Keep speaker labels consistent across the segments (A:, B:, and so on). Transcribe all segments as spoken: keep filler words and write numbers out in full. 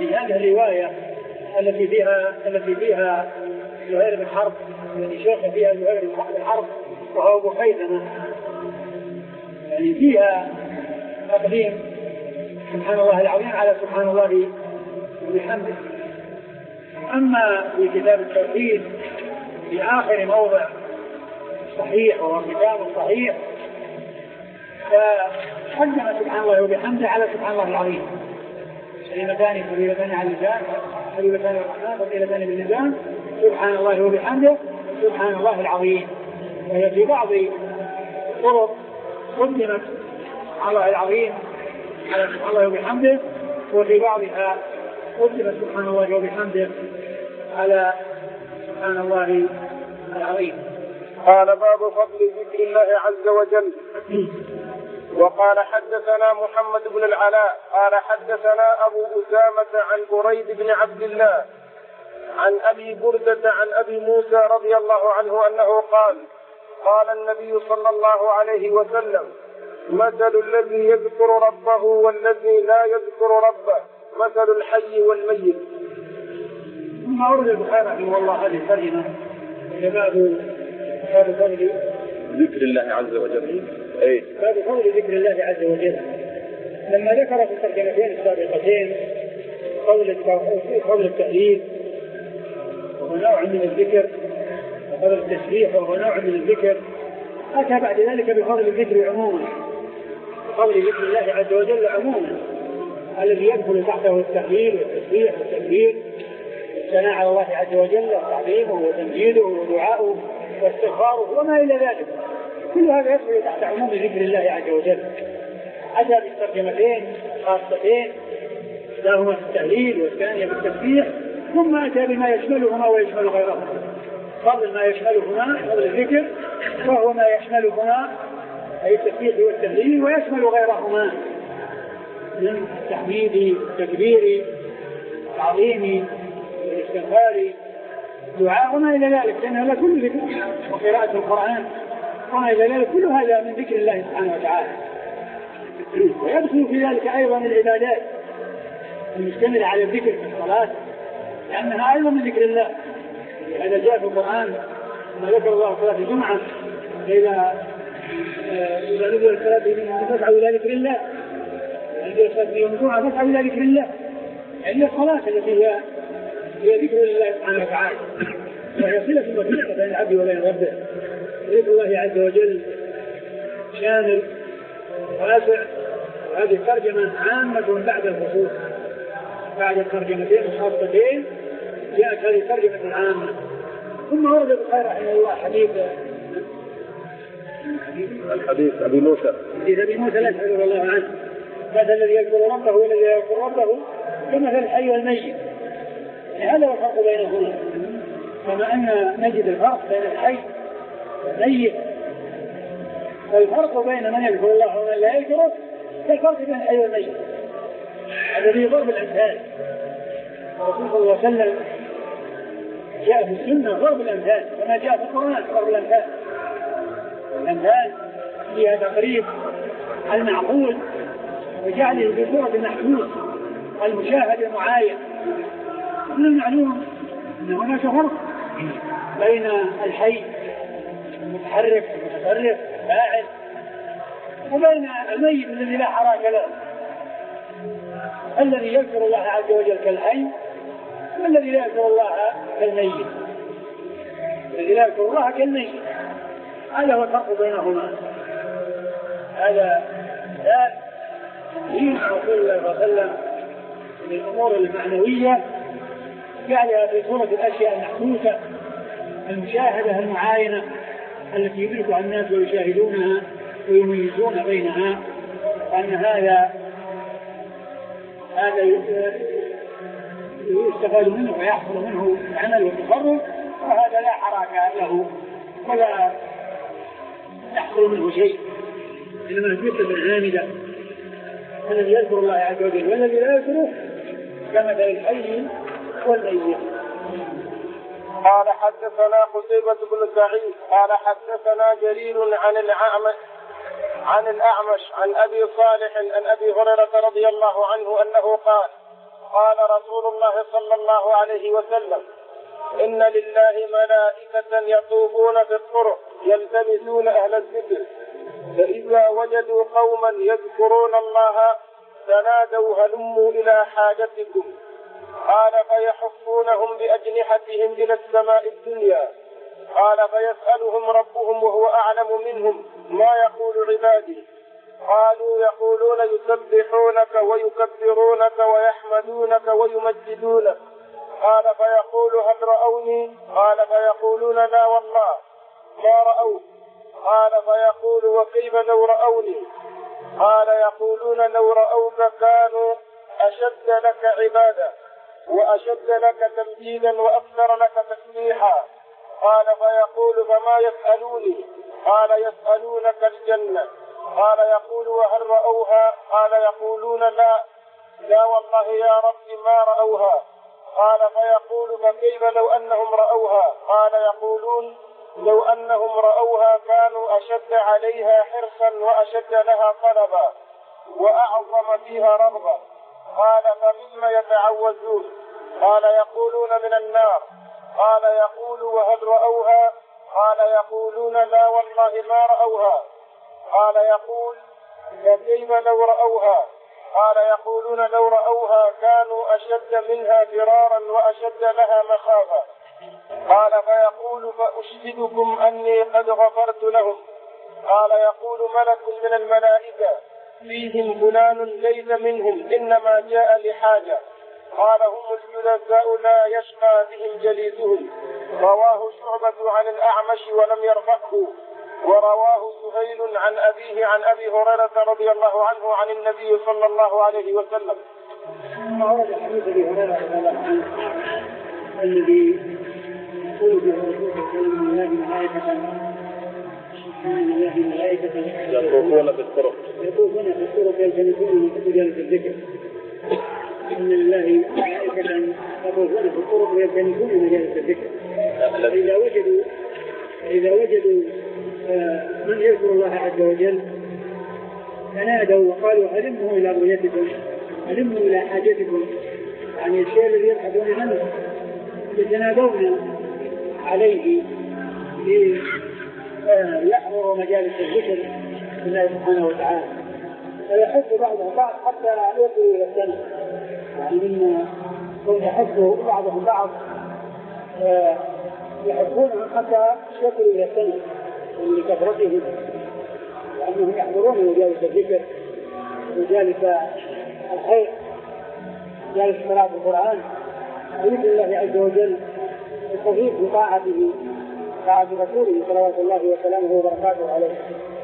A: في هذه الرواية التي فيها التي فيها زهير بن حرب، يعني شيخ فيها زهير بن حرب وهو أبو خيثمة، يعني فيها تقديم سبحان الله العظيم على سبحان الله وبحمده. أما في كتاب التوحيد في آخر موضع صحيح وهو كتاب صحيح فقدم سبحان الله وبحمده على سبحان الله العظيم، كلمتان خفيفتان على اللسان حبيبتان الرحمن ثقيلتان باللسان سبحان الله وبحمده سبحان الله العظيم. وهي في بعض الطرق قدمت على الله العظيم على سبحان الله وبحمده، وفي بعضها قدمت سبحان الله وبحمده على سبحان الله العظيم.
B: قال باب فضل ذكر الله عز وجل. وقال حدثنا محمد بن العلاء قال حدثنا أبو أسامة عن بريد بن عبد الله عن أبي بردة عن أبي موسى رضي الله عنه أنه قال قال النبي صلى الله عليه وسلم مثل الذي يذكر ربه والذي لا يذكر ربه مثل الحي والميت.
A: ثم أورد البخاري رحمه الله هذه الترجمة باب فضل
B: ذكر الله عز وجل. أي
A: باب فضل ذكر الله عز وجل. لما ذكر في الترجمتين السابقتين قول التهليل وهو نوع من الذكر وقول التسبيح وهو نوع من الذكر، أتى بعد ذلك بفضل الذكر عموما، فضل ذكر الله عز وجل عموما الذي يدخل تحته التهليل والتسبيح والتكبير والثناء على الله عز وجل وتعظيمه وتمجيده ودعاؤه واستغفاره وما إلى ذلك، كل هذا يدخل تحت عموم ذكر الله عز وجل. أتى بالترجمتين خاصتين، إحداهما في التهليل والثانية في التسبيح، ثم أتى بما يشملهما ويشمل غيرهما، فضل ما يشملهما فضل الذكر وهو ما يشملهما أي التسبيح والتهليل ويشمل غيرهما من التحميد والتكبير العظيم والاستغفار دعاء وما إلى ذلك، لأن هذا كل ذكر وقراءة القرآن وما إلى ذلك كل هذا من ذكر الله سبحانه وتعالى. ويدخل في ذلك أيضا العبادات المشتملة على الذكر في الصلاة لأنها أيضا من ذكر الله. هذا جاء في القرآن ما ذكر الله صلاة الجمعة إذا إذا نزل الصلاة منهم فاسعوا إلى ذكر الله، إذا صلاة يوم الجمعة فاسعوا إلى ذكر الله، يعني الصلاة التي هي هي ذكر الله سبحانه وتعالى، وهي صلة وثيقة بين العبد وبين ربه. ذكر الله عز وجل شامل واسع، وهذه الترجمة عامة بعد الخصوص، بعد الترجمتين الخاصتين جاءت هذه الترجمة العامة. ثم ورد البخاري رحمه الله حديث
B: الحديث أبي موسى
A: حديث أبي موسى الأشعري رضي الله عنه مثل الذي يذكر ربه والذي لا يذكر ربه كمثل الحي والميت، هذا هو الفرق بينهما. كما أن نجد الفرق بين الحي والميت، والفرق بين من يذكر الله ومن لا يذكره كالفرق بين الحي والميت. هذا في ضرب الأمثال، الرسول صلى الله عليه وسلم جاء في السنة ضرب الأمثال كما جاء في القرآن ضرب الأمثال. الأمثال فيها تقريب المعقول وجعله في صورة المحسوس المشاهد المعاين. من المعلوم أن هناك فرق بين الحي المتحرك المتصرف فاعل وبين الميت الذي لا حراك له، الذي يذكر الله عز وجل كالحي والذي لا يذكر الله كالميت، الذي لا يذكر الله كالميت. هذا هو الفرق بينهما. هذا ذات دين رسول الله صلى الله عليه وسلم من الأمور المعنوية جعلها في صورة الأشياء المحسوسة المشاهدة المعاينة التي يدركها الناس ويشاهدونها ويميزون بينها، وأن هذا هذا يستفاد منه ويحصل منه العمل والتصرف، وهذا لا حركة له ولا يحصل منه شيء، إنما نسبة عامدة. الذي يذكر الله عز وجل والذي لا يذكره كمثل الحي والميت.
B: قال حدثنا قتيبة بن سعيد قال حدثنا جرير عن الأعمش عن الأعمش عن أبي صالح عن أبي هريرة رضي الله عنه أنه قال قال رسول الله صلى الله عليه وسلم: إن لله ملائكة يطوفون في الطرق يلتمسون أهل الذكر، فإذا وجدوا قوما يذكرون الله تنادوا هلموا إلى حاجتكم. قال: فيحفونهم بأجنحتهم إلى السماء الدنيا. قال: فيسألهم ربهم وهو أعلم منهم: ما يقول عبادي؟ قالوا: يقولون يسبحونك ويكبرونك ويحمدونك ويمجدونك. قال: فيقول: هل رأوني؟ قال: فيقولون: لا والله ما رأوك. قال: فيقول: وكيف لو رأوني؟ قال: يقولون: لو رأوك كانوا أشد لك عبادة وأشد لك تمجيدا وأكثر لك تسبيحا. قال: فيقول: فما يسألوني؟ قال: يسألونك الجنة. قال: يقول: وهل رأوها؟ قال: يقولون: لا لا والله يا رب ما رأوها. قال: فيقول: فكيف لو أنهم رأوها؟ قال: يقولون: لو أنهم رأوها كانوا أشد عليها حرصا وأشد لها طلبا وأعظم فيها رغبة. قال: فمما يتعوذون؟ قال: يقولون: من النار. قال: يقول: وهل رأوها؟ قال: يقولون: لا والله ما رأوها. قال: يقول: فكيف لو رأوها؟ قال: يقولون: لو رأوها كانوا أشد منها فرارا وأشد لها مخافة. قال: فيقول: فأشهدكم أني قد غفرت لهم. قال: يقول ملك من الملائكة: فيهم فلان ليس منهم إنما جاء لحاجة. قال: هم الجلساء لا يشقى بهم جليسهم. رواه شعبة عن الأعمش ولم يرفعه، ورواه سهيل عن أبيه عن أبي هريرة رضي الله عنه عن النبي صلى الله عليه وسلم.
A: ثم ورد حديث أبي هريرة رضي الله عنه الذي يقول به الرسول صلى الله عليه وسلم: إن لله ملائكة
B: يطوفون في الطرق
A: يطوفون في الطرق يلتمسون من مجالس الذكر. إن لله ملائكة يطوفون في الطرق يلتمسون من مجالس الذكر. إذا وجدوا إذا وجدوا من يذكر الله عز وجل تنادوا وقالوا: هلموا إلى رؤيتكم، هلموا إلى حاجتكم. يعني الشيء الذي يبحثون عنه يتنادون عليه ليحضروا مجالس الذكر لله سبحانه وتعالى، فيحث بعضهم بعض حتى يصلوا إلى الجنة. يعني مما يحث بعضهم بعض يحبونهم حتى يصلوا إلى الجنة لكثرتهم، لأنهم يحضرون مجالس الذكر ومجالس الخير، مجالس قراءة القرآن وذكر الله عز وجل الخفيف بطاعته طاعة رسوله صلوات الله وسلامه وبركاته عليه.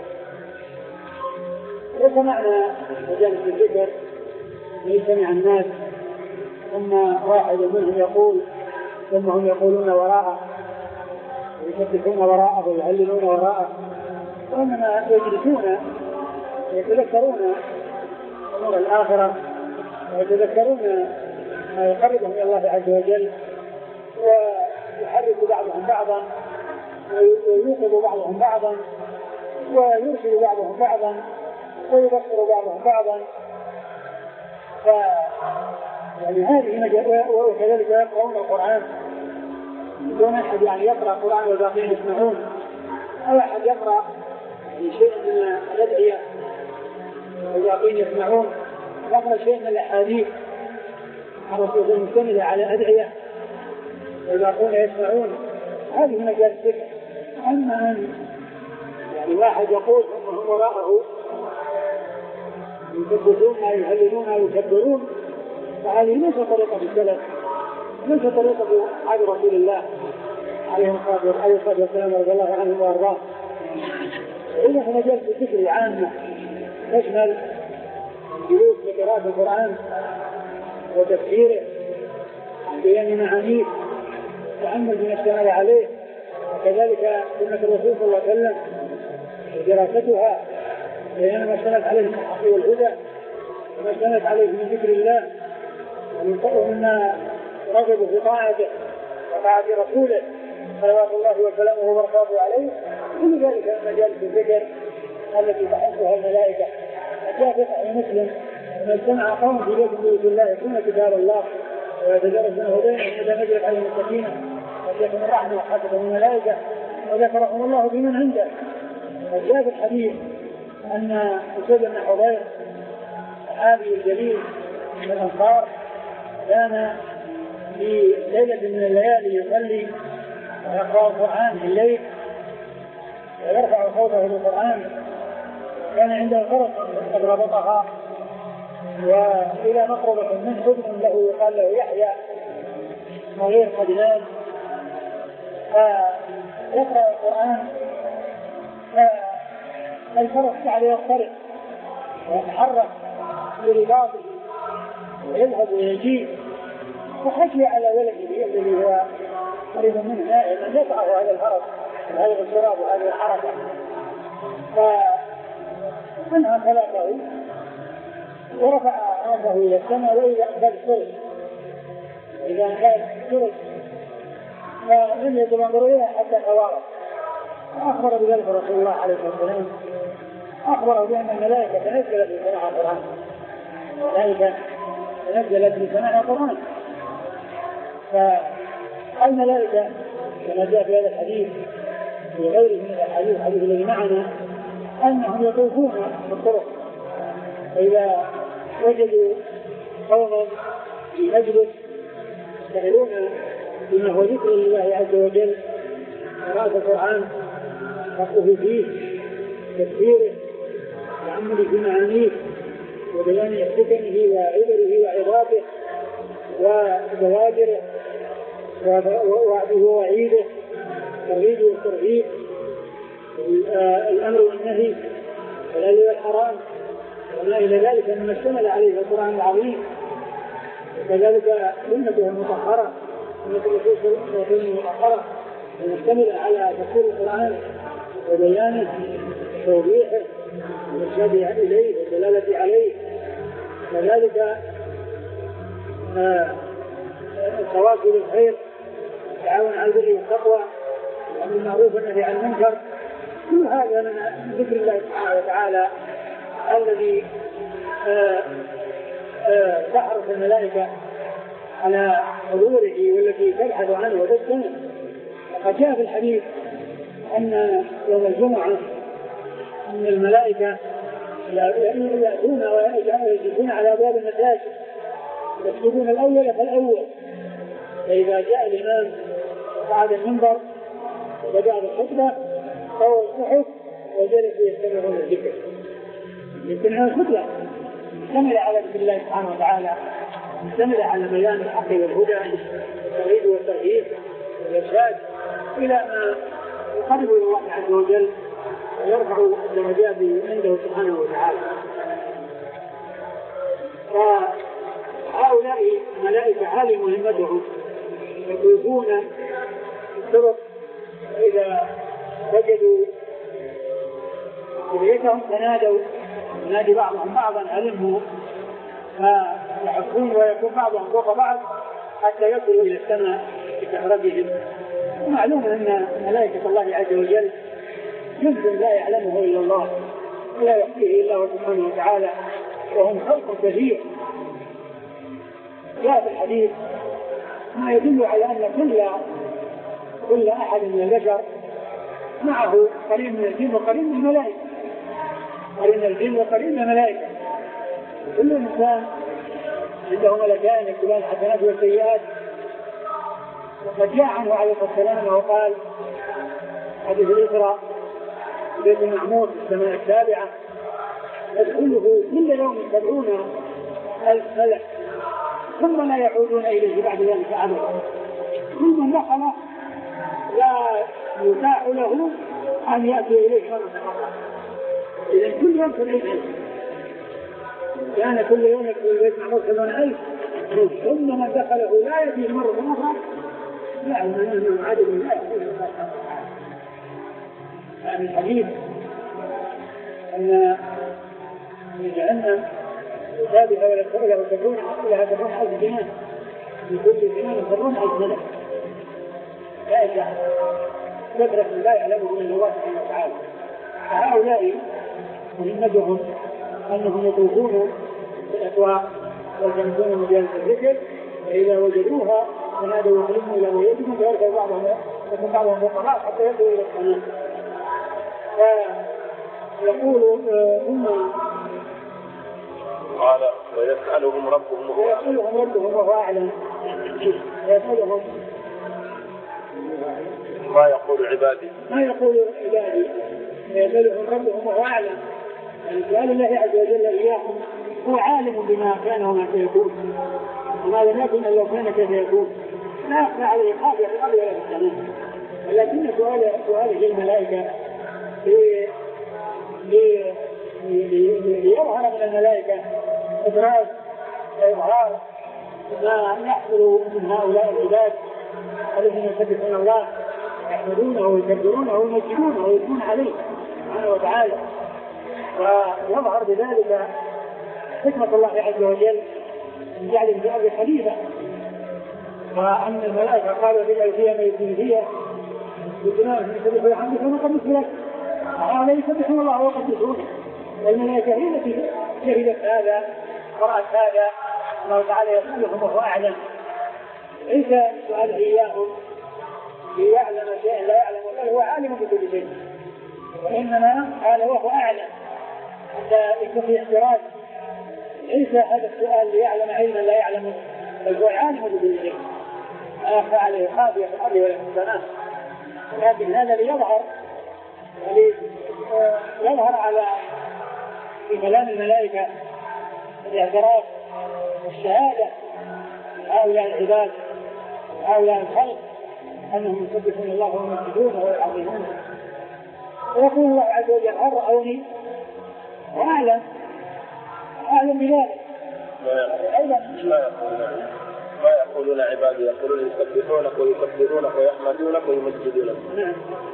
A: وسمعنا مجالس الذكر يجتمع الناس ثم واحد منهم يقول ثم هم يقولون وراءه ويسبحون وراءه ويهللون وراءه، وإنما يجلسون ويتذكرون أمور الآخرة ويتذكرون ما يقربهم إلى الله عز وجل، ويحرك بعضهم بعضا ويوقظ بعضهم بعضا ويرشد بعضهم بعضا ويذكر بعضهم بعضا. ف يعني هذه مجال. وكذلك يقرؤون القرآن دون أحد يعني يقرأ القرآن والباقين يسمعون، أو أحد يقرأ يعني شيء من الأدعية والباقين يسمعون، يقرأ شيء من الأحاديث الرسول المستندة على أدعية والباقون يسمعون. هذه مجال الذكر. أما أن يعني واحد يقول وهم وراءه يكبرون يهللون ويكبرون، فهذه ليس طريقة السلف، ليس طريقة أصحاب رسول الله عليه الصلاة والسلام رضي الله عنه وأرضاه. إذا في مجال الذكر عامة تشمل جلوس لقراءة القرآن وتفسيره بيان معانيه تأمل بما اشتمل عليه، وكذلك سنة الرسول صلى الله عليه وسلم ودراستها بيان ما اشتملت عليه من الحق والهدى وما اشتملت عليه من ذكر الله ومما رغب في طاعته وطاعة رسوله صلوات الله وسلامه وبركاته عليه. كل ذلك مجالس الذكر التي تحثها الملائكة. جاء في صحيح مسلم ما اجتمع قوم في بيت من بيوت الله يتلون كتاب الله ويتدارسونه بينهم إذا نزلت عليهم السكينة وجاءتهم الرحمة وحفتهم الملائكة وذكرهم الله بمن عنده. وجاء في الحديث أن أسيد بن حضير صحابي الجليل من الأنصار كان في ليلة من الليالي يصلي ويقرأ القرآن في الليل ويرفع صوته بالقرآن، كان عنده فرس قد ربطها وإلى مقربة من ابن له يقال له يحيى صغير قد نام، فيقرأ القرآن فالفرس جعل يضطرب ويتحرك برباطه ويذهب ويجيء، فخشي على ولده الذي هو قريب منه نائم أن يدفعه هذا الفرس وهذا الشراب وهذه الحركة، فمنها خلقه ورفع رأسه إلى السماء وإذا أقبل فرس إذا أقبل فرس فلم يتنظر إليه حتى توارد. فأخبر بذلك رسول الله عليه الصلاة والسلام، أخبره بأن الملائكة تنزلت لسماع القرآن، الملائكة تنزلت لسماع القرآن. فالملائكة كما جاء في هذا الحديث وغيره من الحديث الحديث الذي معنا أنهم يطوفون في الطرق، فإذا وجدوا قوما في مجلس يشتغلون بما هو ذكر الله عز وجل قراءة القرآن وقفوا فيه تفسيره وعمله في معانيه وبيان حكمه وعبره وعظاته وزواجره ووعده ووعيده الترغيب والترهيب الأمر والنهي والحلال والحرام وما إلى ذلك مما اشتمل عليه القرآن العظيم، وكذلك سنته المطهرة سنة الرسول صلى الله عليه وسلم المطهرة المشتملة على تفسير القرآن وبيانه وتوضيحه والإرشاد إليه والدلالة عليه، كذلك التواصل بالخير التعاون على البر والتقوى والأمر بالمعروف والنهي عن المنكر. كل هذا من ذكر الله سبحانه وتعالى الذي تحرص الملائكة على حضوره والتي تبحث عنه وتستمع. وقد جاء في الحديث أن يوم الجمعة أن الملائكة يأتون ويجلسون على أبواب المساجد يسجدون الأول فالأول، فإذا جاء الإمام صعد المنبر وبدأ بالخطبة طوى الصحف وجلسوا يستمعون الذكر يستمعون الخطبة مشتملة على ذكر الله سبحانه وتعالى، مشتملة على بيان الحق والهدى والتوحيد والترهيب والإرشاد إلى ما يقرب إلى الله عز وجل ويرفع الدرجات عنده سبحانه وتعالى. فهؤلاء الملائكة هذه مهمتهم يطوفون الطرق، فإذا وجدوا ذريتهم تنادوا ينادي بعضهم بعضا علمه فيحكون ويكون بعضهم فوق بعض حتى يصلوا إلى السماء بكثرتهم. ومعلوم أن ملائكة الله عز وجل جزء لا يعلمه إلا الله ولا يحصيه إلا هو سبحانه وتعالى، وهم خلق كثير. جاء في الحديث ما يدل على أن كل كل أحد من البشر معه قرين من الجن وقرين من الملائكة، قرين الجن وقرين من الملائكة. كل إنسان عنده ملكان يكتبان الحسنات والسيئات. وقد جاء عنه عليه الصلاة والسلام أنه قال حديث الإسراء بيت المعمور في السماء السابعة يدخله كل يوم سبعون ألف ملك ثم لا يعودون إليه بعد ذلك أبدا. كل من دخل لا يتاح له أن يأتي إليه مرة أخرى. إذا كل يوم سبعين ألف كان كل يوم يدخل البيت معمور سبعون ألف ثم من دخله لا يأتي مرة أخرى لا أنه عدد من ألف. يعني الحديث أن جهنم سابقة ولا سبقة وتكون لها سبعون ألف جنان في كل جنان سبعون ألف ملك لا يجعل كثرة لا يعلمه من الله سبحانه وتعالى. فهؤلاء مهمتهم أنهم يطوفون في الأسواق والجنسون مجالس الذكر، فإذا وجدوها فنادوا وقلموا إلى ويدهم فيركب بعضهم يكون بعضهم فقراء حتى يدعوا إلى السماء. فيقول ثم
B: قال ويسألهم ربهم وهو
A: ويسألهم ربهم وهو أعلم. ويسألهم
B: ما يقول عبادي
A: ما يقول عبادي ويسألهم ربهم وهو أعلم. يعني سؤال الله عز وجل إياهم هو عالم بما كان وما سيكون، وما لم يكن إلا لو كان كيف يكون، لا يخفى عليه خافية في الأرض ولا في السماء. ولكن سؤال سؤال الملائكة ليظهر من الملائكة إدراج وإظهار ما يحصل من هؤلاء العباد الذين يسبحون الله يحمدونه ويكبرونه ويمجدونه ويثنون عليه سبحانه وتعالى، ويظهر بذلك حكمة الله عز وجل من جعل في الأرض خليفة، وأن الملائكة قالوا بجعل فيها ما يكون فيها بالدماء يسبحوا الحمد ونقدس لك، هؤلاء يسبحون الله ويقدسونه، والملائكة هي التي شهدت هذا قرأت هذا. الله تعالى يسألهم وهو أعلم، ليس سؤال إياهم ليعلم شيئا لا يعلم، بل هو عالم بكل شيء، وإنما قال وهو أعلم حتى يكون في احتراز. ليس هذا السؤال ليعلم علما لا يعلمه، بل هو عالم بكل شيء لا يخفى عليه خافية في الأرض ولا في السماء. لكن هذا ليظهر يظهر على في كلام الملائكة الاعتراف والشهادة هؤلاء العباد هؤلاء الخلق أنهم يسبحون الله ويمجدونه ويعظمونه. ويقول الله عز وجل هل رأوني وأعلم أعلم بذلك.
B: ما يقولون عبادي يقولون يسبحونك ويكبرونك ويحمدونك ويمجدونك.
A: نعم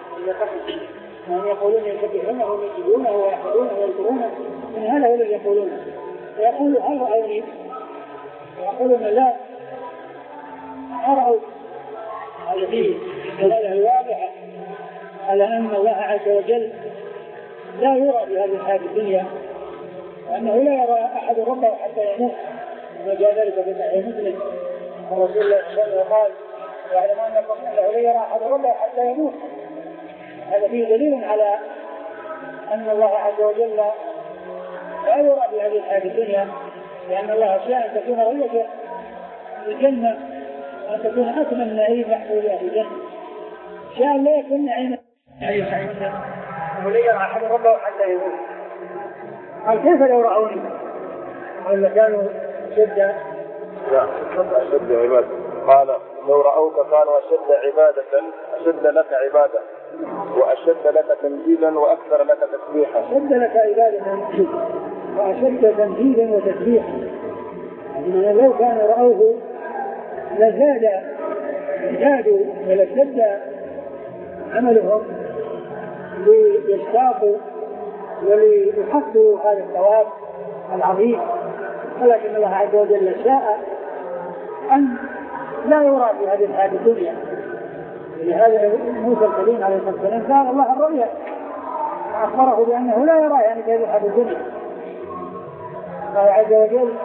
A: هم يقولون يسبحونه ويمجدونه ويحمدونه ويذكرونه، من هذا هو الذي يقولون. ويقول هل رأوني ويقولون لا أروا. هذا فيه دلالة الواضحة على أن الله عز وجل لا يرى في هذه الحياة الدنيا، وأنه لا يرى أحد ربه حتى يموت، وما جاء ذلك في صحيح مسلم ورسول الله صلى الله عليه وسلم قال يعلم أنكم أنه لا يرى أحد ربه حتى يموت. هذا فيه دليل على أن الله عز وجل لا يرى في هذه الحياة الدنيا، لأن الله شاء أن تكون رؤيته في الجنة وأن تكون أكمل نعيم يحصل بها في الجنة. شاء لا يكون نعيما أي سعيد أنه لا يرى أحد ربه حتى يموت. قال كيف لو رأوني؟ قال كانوا شدة
B: لا أشد عبادة. قال لو رأوك كانوا أشد عبادة أشد لك عبادة وأشد لك تنزيلا وأكثر لك تسبيحا.
A: أشد لك عبادة وأشد تنزيلا وتسبيحا، يعني لو كانوا رأوه لزاد زادوا ولشد عملهم ليشتاقوا وليحصلوا هذا الثواب العظيم. ولكن الله عز وجل شاء أن لا يرى في هذه الحياة الدنيا، لهذا موسى الكريم عليه الصلاة والسلام سأل الله الرؤيا وأخبره بأنه لا يرى يعني في هذه الحياة الدنيا. الله عز وجل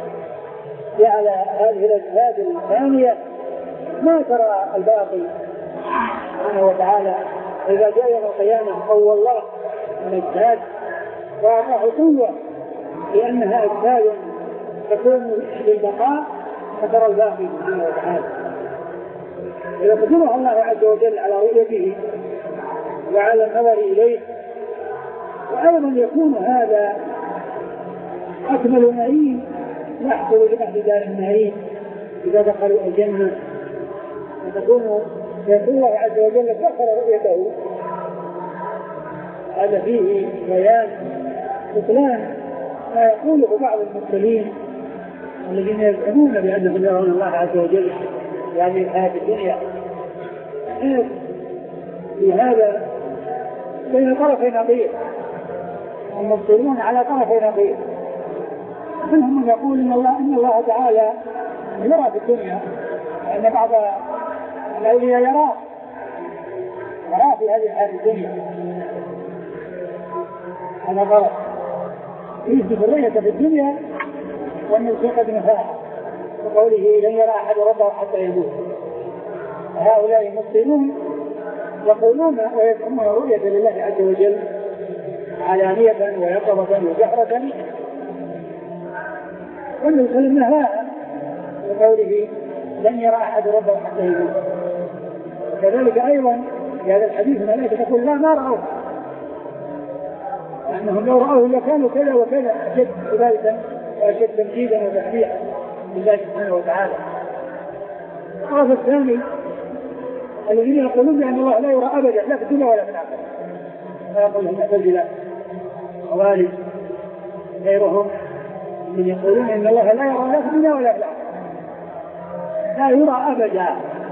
A: جعل هذه الأجهاد الثانية ما ترى الباقي سبحانه وتعالى. إذا جاء يوم القيامة قوى الله من الأجهاد وأعطاه قوة لأنها أجهاد تكون للبقاء فترى الباقي سبحانه وتعالى. إذا قدرها الله عز وجل على رؤيته وعلى النظر إليه، وأيضا يكون هذا أكمل نعيم يحصل لأهل دار النعيم إذا دخلوا الجنة، وتكون يقول الله عز وجل ذكر رؤيته. هذا فيه بيان بطلان ما يقوله بعض المبتلين الذين يزعمون بأنهم يرون الله عز وجل في هذه الحياة الدنيا. في هذا بين طرفي نقيض، المبتلون على طرفي نقيض. منهم من يقول إن الله إن الله تعالى يرى في الدنيا، لأن بعض الأولياء يراه يراه في هذه الحياة الدنيا. هذا غلط. يثبت الرؤية في الدنيا والنبي قد نفاها وقوله لن يرى أحد ربه حتى يموت. هؤلاء المسلمون يقولون ويزعمون رؤية لله عز وجل علانية ويقظة وجهرة، والنبي صلى الله عليه وسلم وقوله لن يرى أحد ربه حتى يموت. كذلك أيضا في هذا الحديث الملائكة تقول لا ما رأوه، أنهم لو رأوه لكانوا كذا وكذا أشد عبادة وأشد تمجيدا وتسبيحا لله سبحانه وتعالى. الطرف الثاني الذين يقولون بأن الله لا يرى أبدا لا في الدنيا ولا في الآخرة، فيقول المعتزلة خوارج غيرهم من يقولون إن الله لا يرى لا في الدنيا ولا في الآخرة، لا يرى أبدا.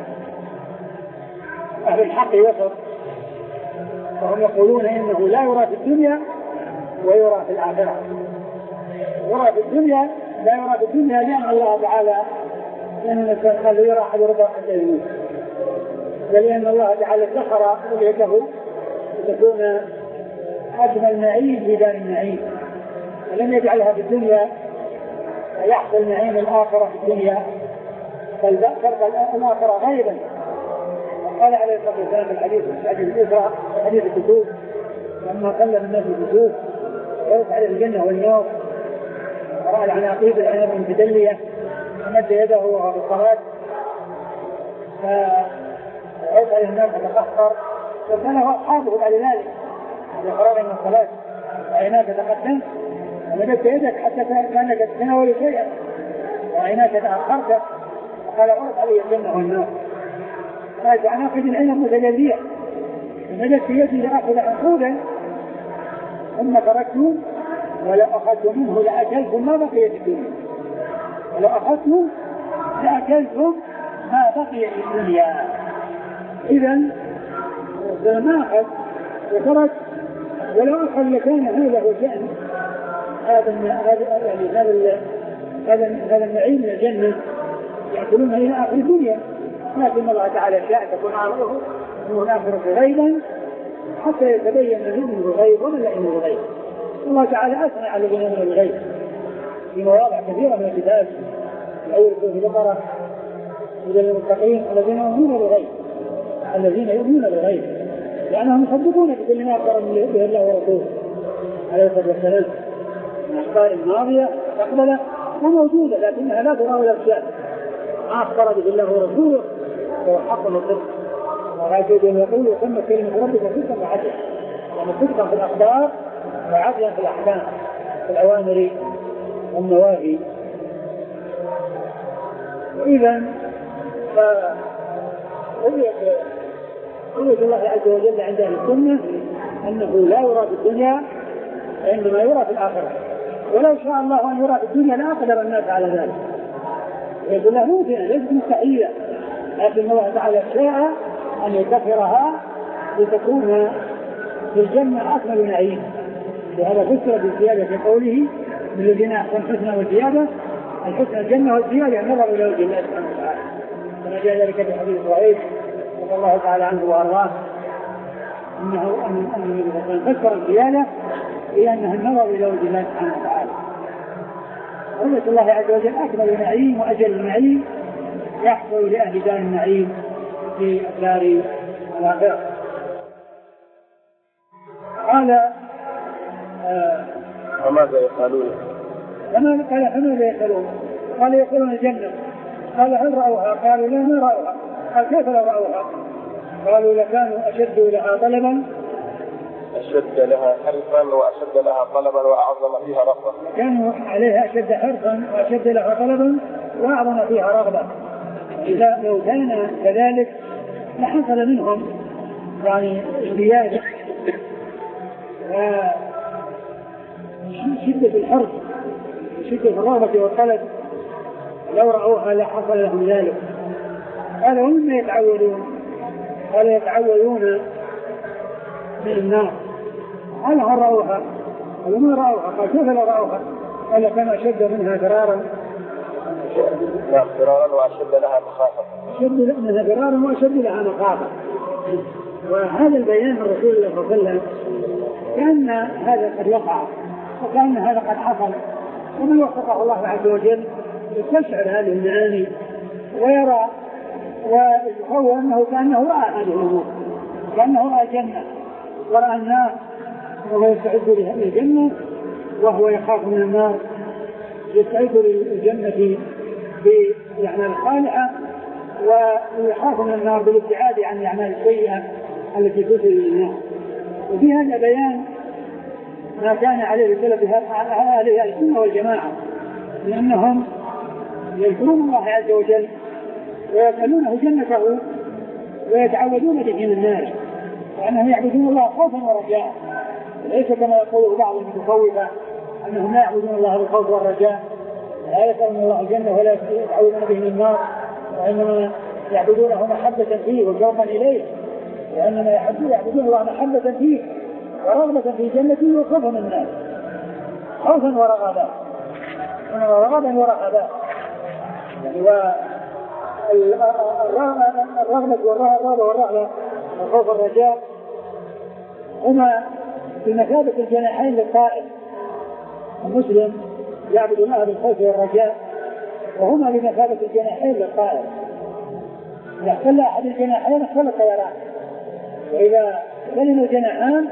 A: أهل الحق وسط، وهم يقولون إنه لا يرى في الدنيا ويرى في الآخرة. يرى في الدنيا لا يرى في الدنيا لأن الله تعالى لأن الإنسان قال يرى أحد ربه حتى يموت، ولأن الله تعالى سخر رؤيته لتكون أجمل نعيم في دار النعيم، ولم يجعلها في الدنيا يحصل نعيم الآخرة في الدنيا، بل تبقى الآخرة غيبا. قال عليه الصلاة والسلام في الحديث حديث الأسرة حديث الكتوب لما كلم الناس الكتوب ويرد على الجنة والنار ورأى العناقيد العنب المتدلية ومد يده وهو في الصلاة فعرض عليه الناس فتقهقر وكانه أصحابه بعد ذلك لقرار من الصلاة وعيناك تقدمت ومددت يدك حتى كأنك تتناول شيئا وعيناك تأخرت وقال عرض عليه الجنة والنار. قال عناقيد العنب المتدلية ومددت يدي لأخذ عنقودا ثم تركته ولو أخذت منه لأكلتم ما بقي في الدنيا، ولو أخذتم لأكلتم ما بقي في الدنيا. إذن ما أخذ وترك ولو أخذ لكان هذا هو شأن هذا هذا هذا هذا النعيم من الجنة يأكلون إلى آخر الدنيا، لكن الله تعالى شاء تكون عرضه من الآخرة غيبا حتى يتبين منه الغيب ومن لا يؤمن بالغيب. الله تعالى أثنى على الذين يؤمنون بالغيب في مواضع كثيرة من الكتاب، أول سورة البقرة إلى المتقين الذين يؤمنون بالغيب، الذين يؤمنون بالغيب لأنهم يصدقون بكل ما أخبر به الله ورسوله عليه الصلاة والسلام من أخبار الماضية مستقبلة وموجودة لكنها لا ترى ولا تشاء. ما أخبر به الله ورسوله هو حق وصدق، وهكذا يقول ثم كلمة ربك صدقا وعدلا، يعني صدقا في الأخبار وعدلا في الأحكام في الأوامر والنواهي. وإذا فرؤية الله عز وجل عند أهل السنة أنه لا يرى في الدنيا وإنما يرى في الآخرة، ولو شاء الله أن يرى في الدنيا لأقدر الناس على ذلك، يقول له ممكن ليس مستحيلا، لكن الله تعالى شاء أن يكفرها لتكون في الجنة أكمل نعيم. وهذا فسر بالزيادة في قوله من الذين أحسن الحسنى والزيادة، الحسنى الجنة والزيادة النظر إلى وجه الله سبحانه وتعالى، كما جاء ذلك في حديث صحيح رضي الله تعالى عنه وأرضاه أنه أن فسر الزيادة لأنها النظر إلى وجه الله سبحانه وتعالى. رؤية الله عز وجل أكمل نعيم وأجل نعيم يحصل لأهل دار النعيم في دار الآخرة. قال
B: فماذا يفعلون؟
A: فما قال فماذا يفعلون؟ قال يقولون الجنة. قال هل رأوها؟ قالوا لا ما رأوها. قال كيف لو رأوها؟ قالوا لكانوا أشد لها طلبا
B: أشد لها حرصا وأشد لها طلبا وأعظم فيها رغبة.
A: كانوا عليها أشد حرصا وأشد لها طلبا وأعظم فيها رغبة. إذا لو كان كذلك لحصل منهم يعني ازدياد وشدة الحرص وشدة الرغبة والطلب، لو رأوها لحصل لهم ذلك. قال هم يتعودون؟ قال يتعودون من النار. قال هل رأوها؟ قالوا ما رأوها. قال كيف لو رأوها؟ قال كان أشد منها فرارا.
B: نعم فرارا وأشد لها مخافة.
A: أشد منها فرارا وأشد لها مخافة. وهذا البيان من رسول الله صلى الله عليه وسلم كأن هذا قد وقع وكأن هذا قد حصل ومن وفقه الله عز وجل يستشعر هذه المعاني ويرى وهو أنه كأنه رأى هذه الأمور، كأنه رأى الجنة ورأى النار وهو يستعد للجنة وهو يخاف من النار، يستعد للجنة بالأعمال الصالحة ويخاف من النار بالابتعاد عن الأعمال السيئة التي تؤذي الناس. وفي هذا بيان ما كان عليه سلف أهل السنة والجماعة، لأنهم يذكرون الله عز وجل ويسألونه جنته ويتعوذون به من النار، وأنهم يعبدون الله خوفا ورجاء، ليس كما يقول بعض المتصوفة أنهم لا يعبدون الله بالخوف والرجاء، لا يسألون الله الجنة ولا يتعوذون به من النار، وإنما يعبدونه محبة فيه وشوقا إليه، وإنما يعبدون الله محبة فيه ورغبة في جنته وخوفا من النار، خوفا ورغبا ورغبا ورهبا. والرغبة والرهبة والرهبة والخوف والرجاء هما بمثابة الجناحين للطائر. المسلم يعبد الله بالخوف والرجاء وهما بمثابة الجناحين للطائر، إذا اختل أحد الجناحين اختل الطيران، وإذا سلم الجناحان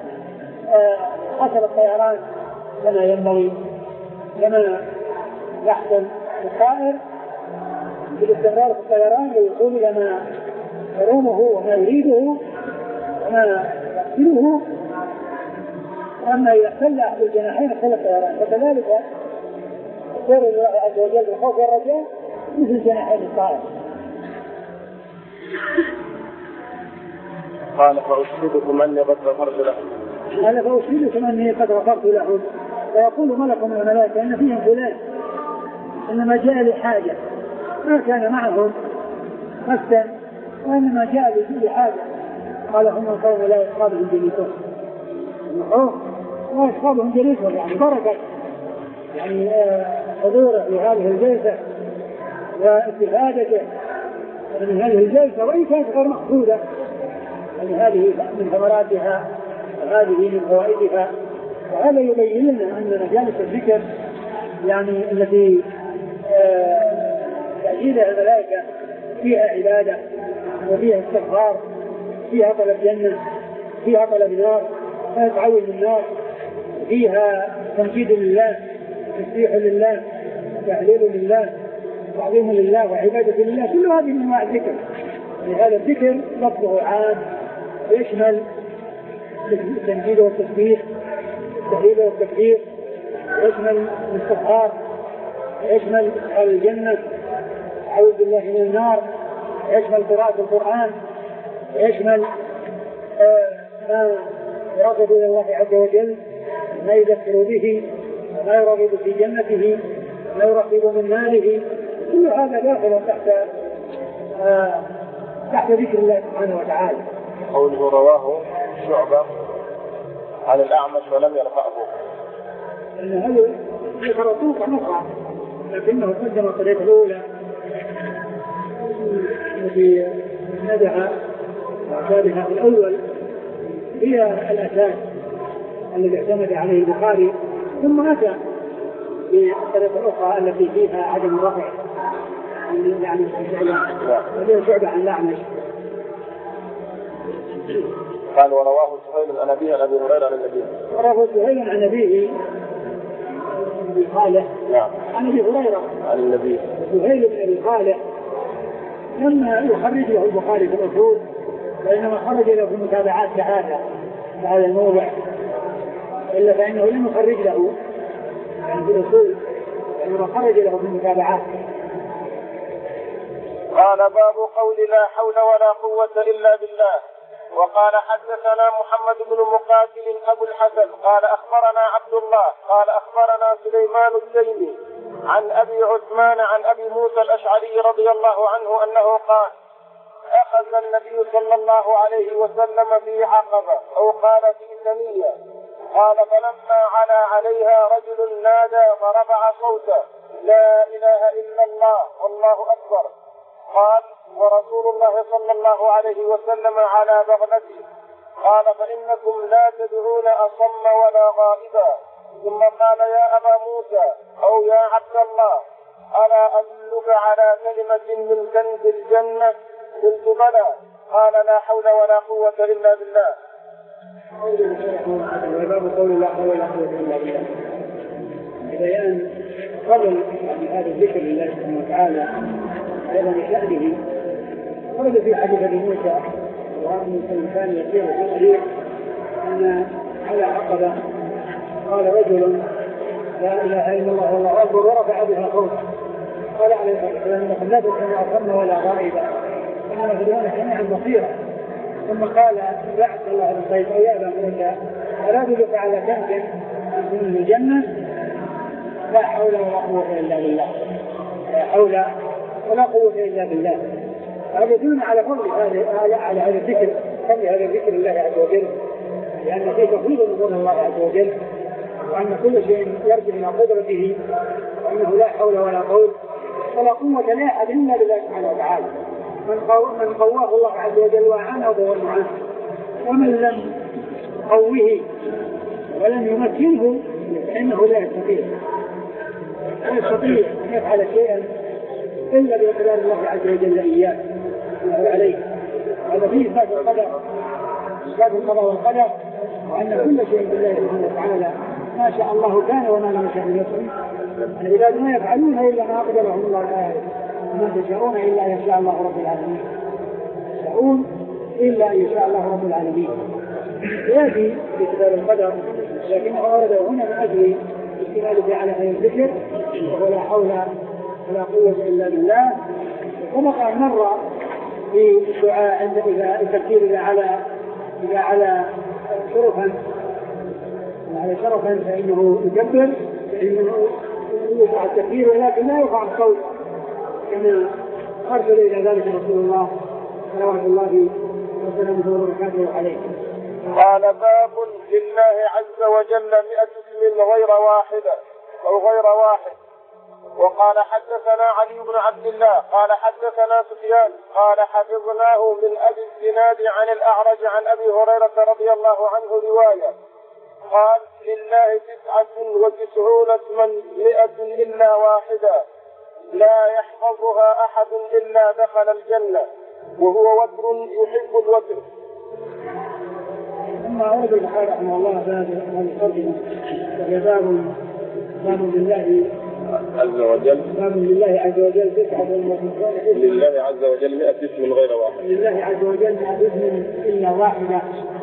A: حصل الطيران كما ينبغي، كما يحصل الطائر بالاستمرار في الطيران للوصول إلى ما يرومه وما يريده وما يقتله. وأما إذا اختل أحد الجناحين اختل الطيران، فكذلك يقول الله عز وجل بالخوف والرجاء مثل جناحين الطائر.
B: قال فأشهدكم أني قد غفرت لهم.
A: قال فأشهدكم أني قد غفرت لهم. ويقول ملك من الملائكة إن فيهم فلان إنما جاء لحاجة، ما كان معهم قصدا وإنما جاء لحاجة. قال هم القوم لا يصحابهم جليسهم، لا يصحابهم جليسهم يعني بركة يعني حضوره في هذه الجلسة واستفادته من هذه الجلسة، وإن كانت غير مقصودة، يعني هذه من ثمراتها وهذه من فوائدها. وهذا يبين لنا أن مجالس الذكر يعني التي تأتيها الملائكة فيها عبادة وفيها استغفار، فيها طلب جنة، فيها طلب نار، فيها تعوذ من النار، فيها تمجيد لله، تسبيح لله، تهليل لله، تعظيم لله وعبادة لله، كل هذه من انواع الذكر. لهذا الذكر لفظه عام يشمل التمجيد والتسبيح، التهليل والتكبير، يشمل الاستغفار، يشمل الجنة، أعوذ بالله من النار، يشمل قراءة القرآن، يشمل ما يرغب إلى الله عز وجل، ما يذكر به، ما يرغب في جنته، ما يرغب من ماله، كل هذا داخل تحت آه تحت ذكر الله سبحانه وتعالى.
B: قوله رواه شعبة عن الأعمش ولم يرفعه.
A: إن هذا ذكر طرق أخرى لكنه قدم الطريقة الأولى التي ندها وأشارها في الأول هي الأساس الذي اعتمد عليه البخاري، ثم أتى بالطريقة الأخرى التي فيها عدم الرفع يعني شعبة شعبة عن الأعمش.
B: قال ورواه سهيل عن أبيه عن أبي هريرة عن النبي.
A: ورواه سهيل عن أبيه أبي صالح عن أبي هريرة
B: عن النبي.
A: سهيل بن أبي صالح لما يخرج له البخاري في الأصول، وإنما خرج له في متابعات كهذا هذا الموضع، إلا فإنه لم يخرج له يعني في الأصول، وإنما خرج له في المتابعات.
B: قال باب قول لا حول ولا قوة إلا بالله. وقال حدثنا محمد بن مقاتل أبو الحسن قال أخبرنا عبد الله قال أخبرنا سليمان التيمي عن أبي عثمان عن أبي موسى الأشعري رضي الله عنه أنه قال أخذ النبي صلى الله عليه وسلم في عقبة أو قال في ثنية، قال فلما علا عليها رجل نادى فرفع صوته لا إله إلا الله والله أكبر، قال ورسول الله صلى الله عليه وسلم على بغلته، قال فإنكم لا تدعون أصم ولا غائبا ثم قال يا أبا موسى أو يا عبد الله ألا أدلك على كلمة من كنز الجنة؟ قلت بلى. قال لا حول ولا قوة إلا بالله.
A: وباب قول لا حول ولا قوة إلا بالله بيان فضل هذا الذكر لله سبحانه وتعالى أيضا بشأنه. ورد في حديث أبي موسى وأن الإنسان يسير في الطريق أن على عقبة قال رجل لا إله إلا الله والله أكبر ورفع بها صوته قال عليه الصلاة والسلام لا تسمع أصم ولا غائبا إنما تدعون سميعا بصيرا. ثم قال يا عبد الله بن قيس يا أبا موسى ألا أدلك على كنز من الجنة؟ لا حول ولا قوة إلا بالله. لا حول ولا قوة إلا بالله. هذا يدل على فضل هذا على هذا الذكر، فضل هذا الذكر لله عز وجل، لأن فيه تفويض من الله عز وجل، وأن كل شيء يرجع إلى قدرته، وأنه لا حول ولا قوة ولا قوة لأحد إلا بالله سبحانه وتعالى. من من قواه الله عز وجل وأعانه فهو المعان، ومن لم قوه ولم يمكنه فإنه لا يستطيع لا يستطيع أن يفعل شيئا إلا بإقدار الله عز وجل إياه عليه. هذا فيه إثبات القدر، إثبات القضاء والقدر، وأن كل شيء بالله سبحانه وتعالى ما شاء الله كان وما لم يشاء لم يكن. العباد ما يفعلون إلا ما أقدرهم الله تعالى، وما تشاءون إلا أن يشاء الله رب العالمين. يشاءون إلا أن يشاء الله رب العالمين. يأتي بإثبات القدر، لكنه ورد هنا من أجل استماله على هذا الذكر، ولا حول ولا قوة إلا بالله. سبق أن مر في الدعاء عند التفكير إذا على إذا على شرفا على شرفا فإنه يكبر، فإنه يقع التكبير، ولكن لا يقع الصوت كما أرسل إلى ذلك رسول الله صلوات الله وسلامه وبركاته عليه.
B: قال باب لله عز وجل مئة اسم غير واحدة أو غير واحد. وقال حدثنا علي بن عبد الله قال حدثنا سفيان قال حفظناه من أبي الزناد عن الأعرج عن أبي هريرة رضي الله عنه رواية قال لله تسعة وتسعون اسما مئة إلا واحدة لا يحفظها أحد إلا دخل الجنة وهو وتر يحب الوتر.
A: ثم أورد البخاري رحمه الله هذه الترجمة، وهي باب باب لله
B: عز وجل
A: باب لله عز وجل تسعة وتسعون
B: لله عز وجل مئة اسم غير واحد.
A: لله عز وجل مئة اسم إلا واحدة.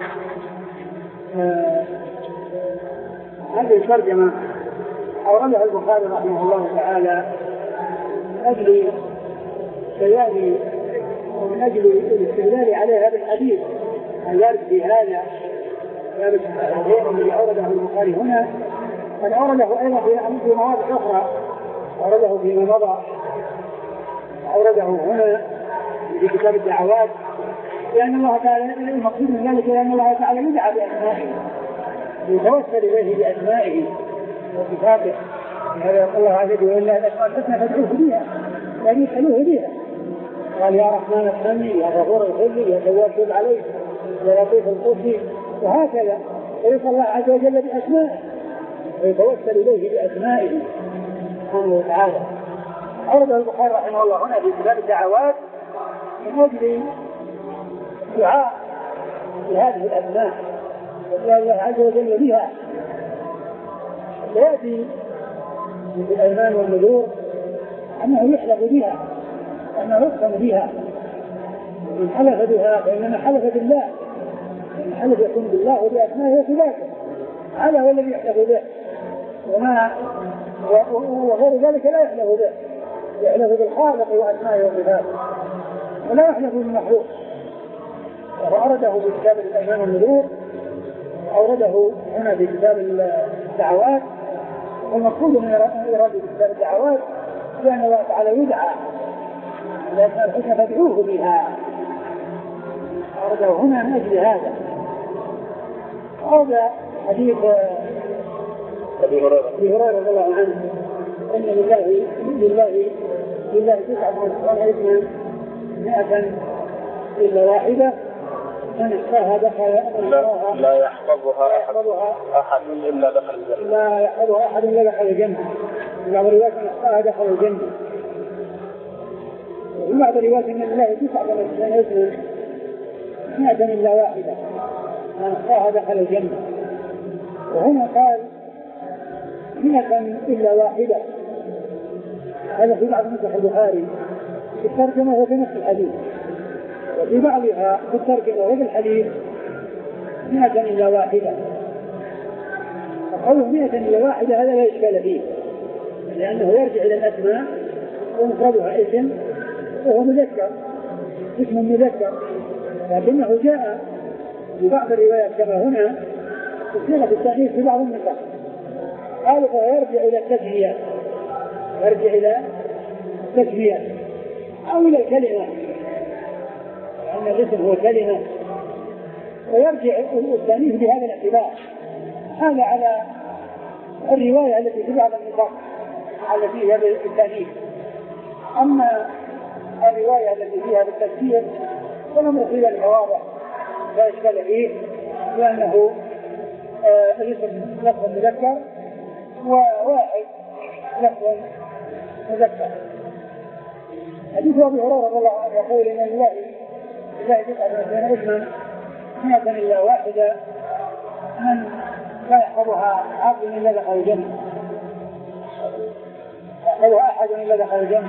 A: آه هذه الترجمة أوردها البخاري رحمه الله تعالى من أجل بيان ومن أجل الاستدلال على هذا الحديث الوارد في هذا ذلك الذي أورده البخاري هنا، قد أورده أيضا في مواضع أخرى، أورده فيما مضى، أورده هنا في كتاب الدعوات، لأن الله تعالى المقصود من ذلك لأن الله تعالى يدعى بأسمائه يتوسل إليه بأسمائه وصفاته. هذا يقول الله عز وجل إلا الأسماء الحسنى فادعوه بها يعني يسألوه بها. قال يا رحمن ارحمني، يا غفور اغفر لي، يا تواب تب علي، يا لطيف القدس، وهكذا يسأل الله عز وجل بأسمائه ويتوسل إليه بأسمائه سبحانه وتعالى. أورد البخاري رحمه الله هنا في كتاب الدعوات من أجل دعاء لهذه الأسماء وسأل الله عز وجل بها. يأتي في الأيمان والنذور أنه يحلف بها، أنه يقسم بها، ومن حلف بها فإنما حلف بالله، من حلف يكون بالله وبأسمائه وصفاته، هذا هو الذي يحلف به، وما وغير ذلك لا يحلف به، يحلف بالخالق وأسمائه وصفاته ولا يحلف بالمخلوق. وأورده في كتاب الأيمان والنذور، أورده هنا في كتاب الدعوات. والمقصود من إيراد كتاب الدعوات لأن الله تعالى يدعى لأسماء الحسنى فادعوه بها، أورده هنا من أجل هذا. هذا حديث أبي هريرة رضي الله عنه أن لله لله لله تسعة وتسعون اسما مئة إلا واحدة من أحصاها دخل
B: لا, لا يحفظها أحد, أحد إلا دخل الجنة.
A: لا يحفظها أحد إلا دخل الجنة. في بعض الروايات من أحصاها دخل الجنة. وفي بعض الروايات من الله تسعة وتسعين اسما مئة إلا واحدة من أحصاها دخل الجنة. وهنا قال مئة إلا واحدة. هذا في بعض نسخ البخاري في الترجمة وفي نفس الحديث، وفي بعضها في الترجمة وفي الحديث مئة إلا واحدة. فقوله مئة إلا واحدة هذا لا إشكال فيه، لأنه يرجع إلى الأسماء ومفردها اسم وهو مذكر، اسم مذكر، لكنه جاء في بعض الروايات كما هنا بصيغة التأنيث في بعض النسخ. قالوا فيرجع إلى التسمية، يرجع إلى التسمية أو إلى الكلمة، لأن الاسم هو كلمة، ويرجع التأنيث بهذا الاعتبار. هذا على الرواية التي في بعض النسخ التي فيها بالتأنيث. أما الرواية التي فيها بالتفسير فالأمر في ذلك واضح لا إشكال فيه، لأنه آه الاسم لفظ مذكر وواحد لفظ مذكر. حديث أبي هريرة رضي الله عنه يقول إن الله لله تسعة وتسعين اسما مئة إلا واحدة من لا يحفظها عبد إلا دخل الجنة، يحفظها أحد إلا دخل الجنة.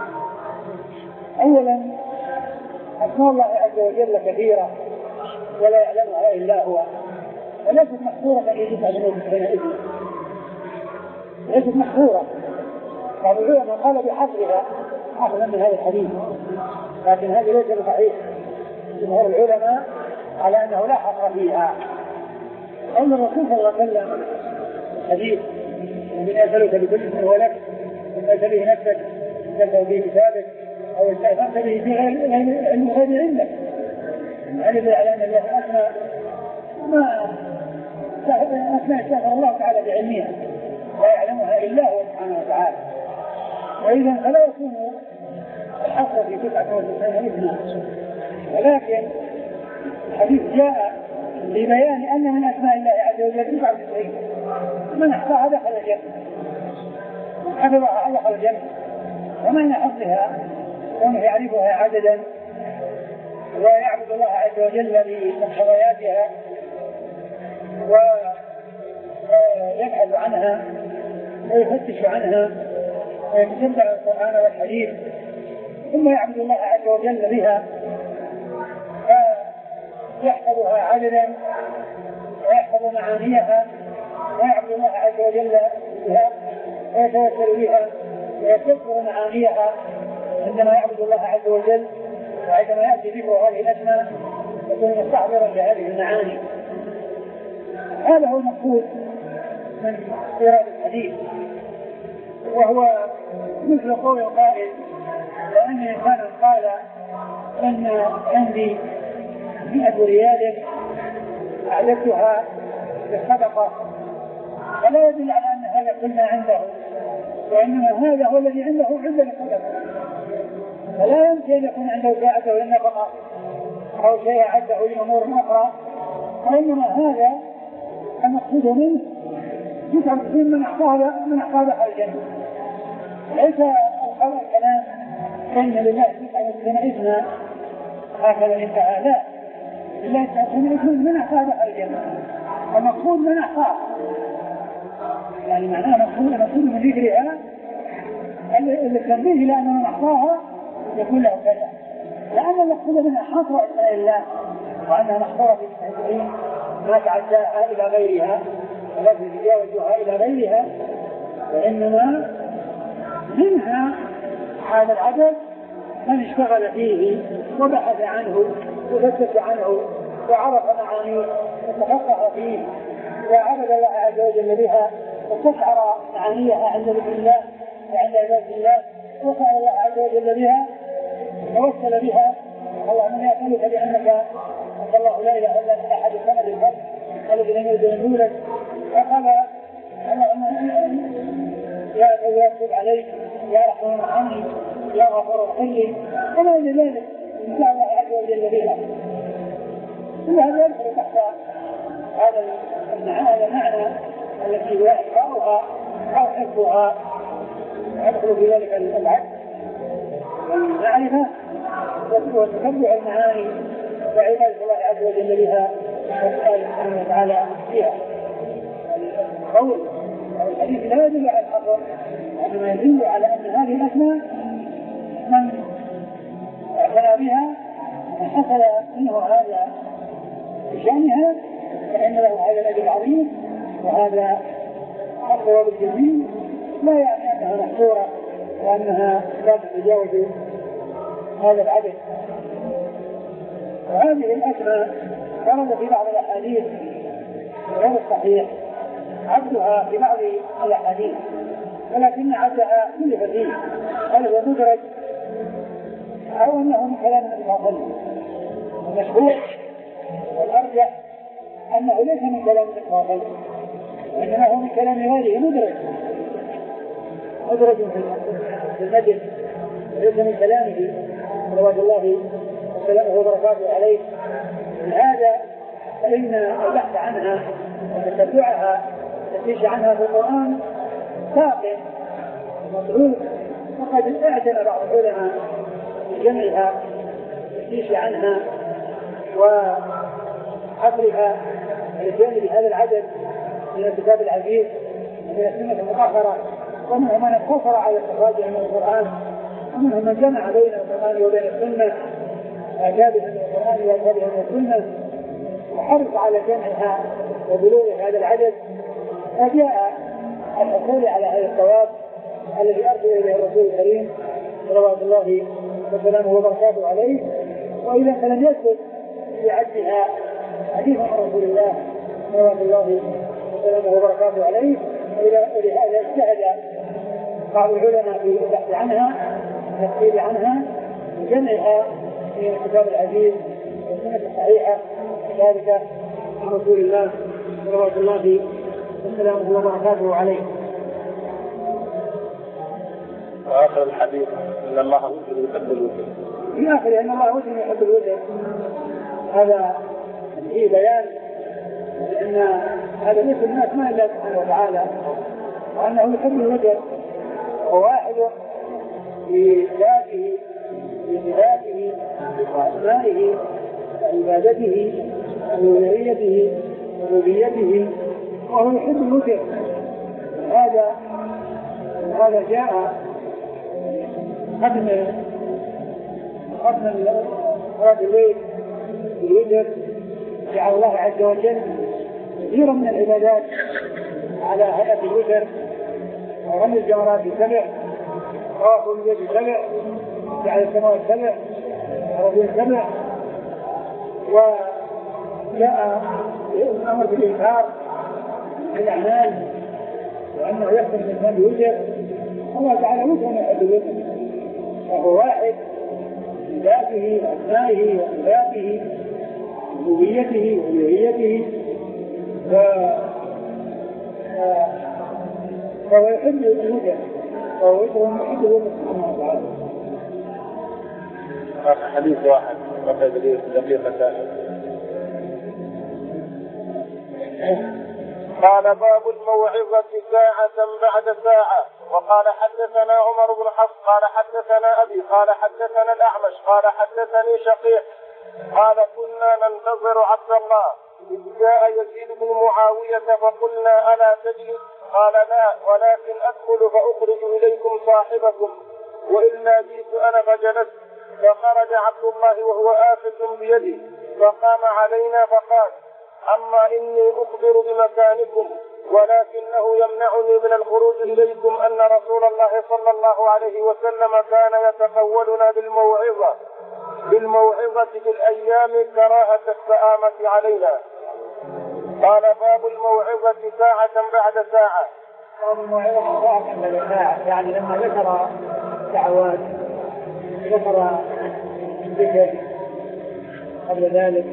A: أولا أسماء الله عز وجل كثيرة ولا يعلمها إلا هو، وليست محصورة في تسعة وتسعين اسما، ليست محصورة. بعض العلماء قال بحصرها أخذا من هذا الحديث، لكن هذا ليس بصحيح. جمهور العلماء على أنه لا حصر فيها. قول الرسول صلى الله عليه وسلم حديث من يسألك بكل اسم هو لك وما به نفسك استمتع به كتابك أو استأثرت به في غير المغيب عندك، علم على أن الله أسمى ما أسمى استغفر الله تعالى بعلمها لا يعلمها إلا هو سبحانه وتعالى. وإذا فلا يكون الحصر في تسعة وتسعين اسما، ولكن الحديث جاء لبيان أن من أسماء الله عز وجل تسعة وتسعين من أحصاها دخل الجنة، من حفظها دخل الجنة. ومن حفظها كونه يعرفها عددا ويعبد الله عز وجل بمقتضياتها ويبحث عنها ويفتش عنها ويتتبع القرآن والحديث ثم يعبد الله عز وجل بها فيحفظها عددا ويحفظ معانيها ويعبد الله عز وجل بها ويتوسل بها ويستذكر معانيها عندما يعبد الله عز وجل، وعندما يأتي ذكر هذه الأسماء يكون مستحضرا لهذه المعاني. هذا هو المقصود من إيراد الحديث، وهو مثل قول القائل لأن إنسانا قال أن عندي مئة ريال أعددتها بالصدقة، فلا يدل على أن هذا كل ما عنده، وإنما هذا هو الذي عنده عند الصدقة، فلا يمكن أن يكون عنده ساعته للنفقة أو شيء عده لأمور أخرى، وإنما هذا المقصود منه تسعة وتسعين من أحصاها من أحصاها الجنة. ليس القول الكلام إن لله تسعة وتسعين اسما هكذا انتهى، لا، لله تسعة وتسعين اسما من أحصاها الجنة، المقصود من أحصاها، يعني معناه مقصود مقصود من ذكرها التنبيه لأن من أحصاها يكون له كذا، لأن المقصود منها حصر أسماء الله وأنها محصورة في تسعة وتسعين ما تعداها إلى غيرها ولا تتجاوزها إلى غيرها، وإنما منها هذا العدد من اشتغل فيه وبحث عنه وفتش عنه وعرف معانيه وتفقه فيه وعبد الله عز وجل بها واستشعر معانيها عند ذكر الله وعند عبادة الله وسأل الله عز وجل بها ووسل بها. اللهم يسألك بأنك أنت الله لا إله إلا أنت أحد الصمد الفرد الذي لم يلد ولم يولد، فقال اللهم يا تواب عليك يا رحمن ارحمني يا غفور اغفر لي وما إلى ذلك إن شاء الله عز وجل بها. التي هي إحقاؤها أو حفظها يدخل في ذلك العبد والمعرفة وتتبع المعاني وعبادة الله عز وجل بها وسؤال سبحانه وتعالى فيها. القول أو الحديث لا يدل على الحصر، وإنما يدل على أن هذه الأسماء من اعتنى بها من حصل منه هذا بشأنها فإن له هذا الأجر العظيم وهذا الثواب الجزيل، لا يعني أنها محصورة وأنها لا تتجاوز هذا العدد. وهذه الأسماء ورد في بعض الأحاديث غير الصحيح عبدها في بعض الأحاديث، ولكن عبدها كلف فيه، هل هو مدرج أو أنه من كلام النبي صلى الله عليه وسلم؟ المشهور والأرجح أنه ليس من كلام النبي صلى الله عليه وسلم، وإنما هو من كلام غيره مدرج مدرج في المجد، ليس من كلامه صلوات الله وسلامه وبركاته عليه. لهذا فإن البحث عنها وتتبعها والتفتيش عنها في القرآن باق مطلوب، وقد اعتنى بعض العلماء بجمعها والتفتيش عنها وحصرها لجانب هذا العدد من الكتاب العزيز ومن السنة المطهرة، ومنهم من اقتصر على استخراجها من القرآن، ومنهم من جمع بين القرآن وبين السنة أجابها من القرآن وأجابها من السنة وحرص على جمعها وبلوغ هذا العدد، فجاء الحصول على هذا الثواب الذي أرجو إليه الرسول الكريم صلوات الله وسلامه وبركاته عليه. وإذا فلم يثبت في عدها حديث عن رسول الله صلوات الله وسلامه وبركاته عليه، ولهذا اجتهد بعض العلماء في البحث عنها والتفصيل عنها وجمعها في الكتاب العزيز والسنة الصحيحة ذلك عن رسول الله صلوات الله وسلامه وبركاته عليه.
B: وآخر الحديث إن الله وجه يحب الوتر،
A: في آخر أن الله وجه يحب الوتر، هذا فيه بيان أن هذا ليس من أسماء الله سبحانه وتعالى، وأنه يحب الوتر وواحد بذاته بذاته وأسمائه وعبادته وألوهيته وربوبيته، وهو يحب الوتر. هذا هذا جاء ختم ختم صلاة الليل بالوتر، جعل الله عز وجل كثيرا من العبادات على هيئة الوتر، ورمي الجمرات سبع، طواف البيت سبع، جعل السماوات سبع، الأرضين سبع، وجاء الأمر بالإنكار بالأعمال وأنه يحكم الإنسان بوتر. الله تعالى وتر يحب الوتر، وهو واحد بذاته وأسمائه وصفاته ربوبيته وألوهيته، فهو يحب الوتر وهو يحب الوتر سبحانه وتعالى.
B: حديث واحد بقي دقيقتان. قال باب الموعظة ساعة بعد ساعة. وقال حدثنا عمر بن حفص قال حدثنا أبي قال حدثنا الأعمش قال حدثني شقيق قال كنا ننتظر عبد الله إذ جاء يزيد بن معاوية فقلنا ألا تجلس؟ قال لا، ولكن أدخل فأخرج إليكم صاحبكم، وإلا جئت أنا فجلست. فخرج عبد الله وهو آخذ بيده فقام علينا فقال أما إني أخبر بمكانكم، ولكنه يمنعني من الخروج إليكم أن رسول الله صلى الله عليه وسلم كان يتقولنا بالموعظة بالموعظة في الأيام كراهة السآمة علينا. قال باب الموعظة ساعة بعد ساعة.
A: باب الموعظة ساعة بعد ساعة، يعني لما ذكر دعوات ذكر الذكر قبل ذلك،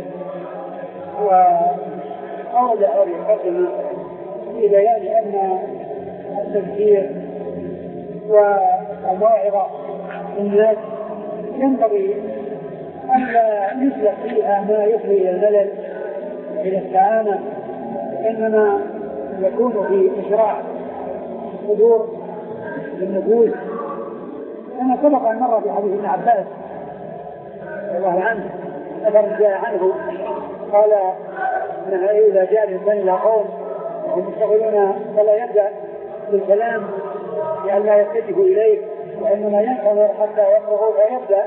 A: وأورد هذه المقدمة في بيان أن التذكير والموعظة للناس ينبغي أن لا يسلك فيها ما يفضي إلى الملل إلى السعامة، إنما يكون في إشراع الصدور للنفوس، كما سبق أن مر في حديث ابن عباس رضي الله عنه أثر جاء عنه قال أنها إذا جاء الإنسان إلى قوم وهم يشتغلون فلا يبدأ بالكلام لأن لا يتجه إليه، وإنما ينتظر حتى يفرغوا فيبدأ،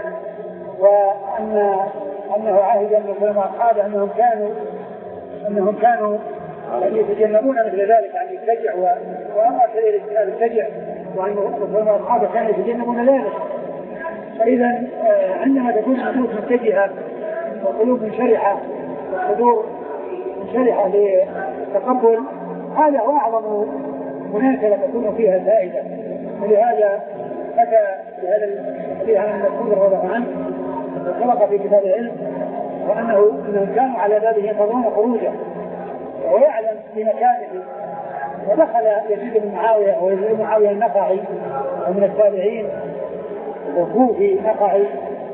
A: وأن أنه عهد أن يكون أصحابه أنهم كانوا أنهم كانوا يتجنبون مثل ذلك عن يتجع، وأمر كذلك التجع، وأن أصحابه كانوا يتجنبون ذلك. فإذا عندما تكون النفوس متجهة والقلوب منشرحة والصدور منشرحة للتقبل، هذا هو أعظم مناسبة تكون فيها الفائدة. ولهذا أتى بهذا الحديث عن المسعود رضي الله عنه وسبق في كتاب العلم، وأنه إنهم كانوا على بابه ينتظرون خروجه ويعلم في مكانه، ودخل يزيد بن معاوية ويزيد بن معاوية النخعي ومن التابعين وكوفي نخعي،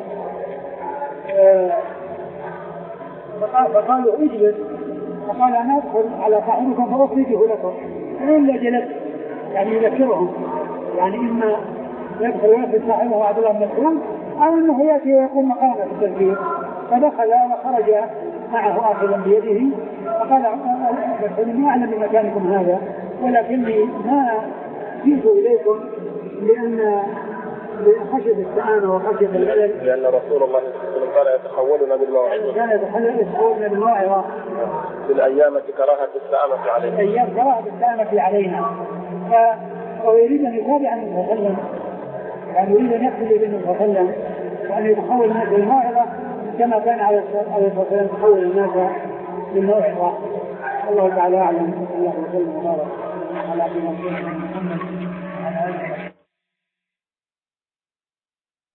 A: فقالوا اجلس، فقال أنا أدخل على صاحبكم فأخرجه لكم، وإلا جلس يعني يذكرهم، يعني إما يدخل ويأخذ صاحبه عبد الله بن مسعود أو أنه يأتي ويقوم مقامه في التذكير. فدخل وخرج معه آخذا بيده، فقال ما أعلم بمكانكم هذا، ولكني ما جئت إليكم لأن خشية السآمة وخشية البلد،
B: لأن رسول الله صلى الله عليه وسلم كان يتحولنا بالموعظة
A: كان يتحولنا بالموعظة
B: في الأيام كراهة السآمة علينا،
A: أيام كراهة السآمة علينا. فهو يريد أن يتابع النبي صلى الله عليه وسلم، يعني يريد أن يقتدي بالنبي صلى الله عليه وسلم وأن يتحول الناس بالموعظة كما كان عليه الصلاة والسلام يتحول الناس بالموعظة. الله تعالى أعلم. الله وسلم وبارك على عبد الله محمد وعلى آله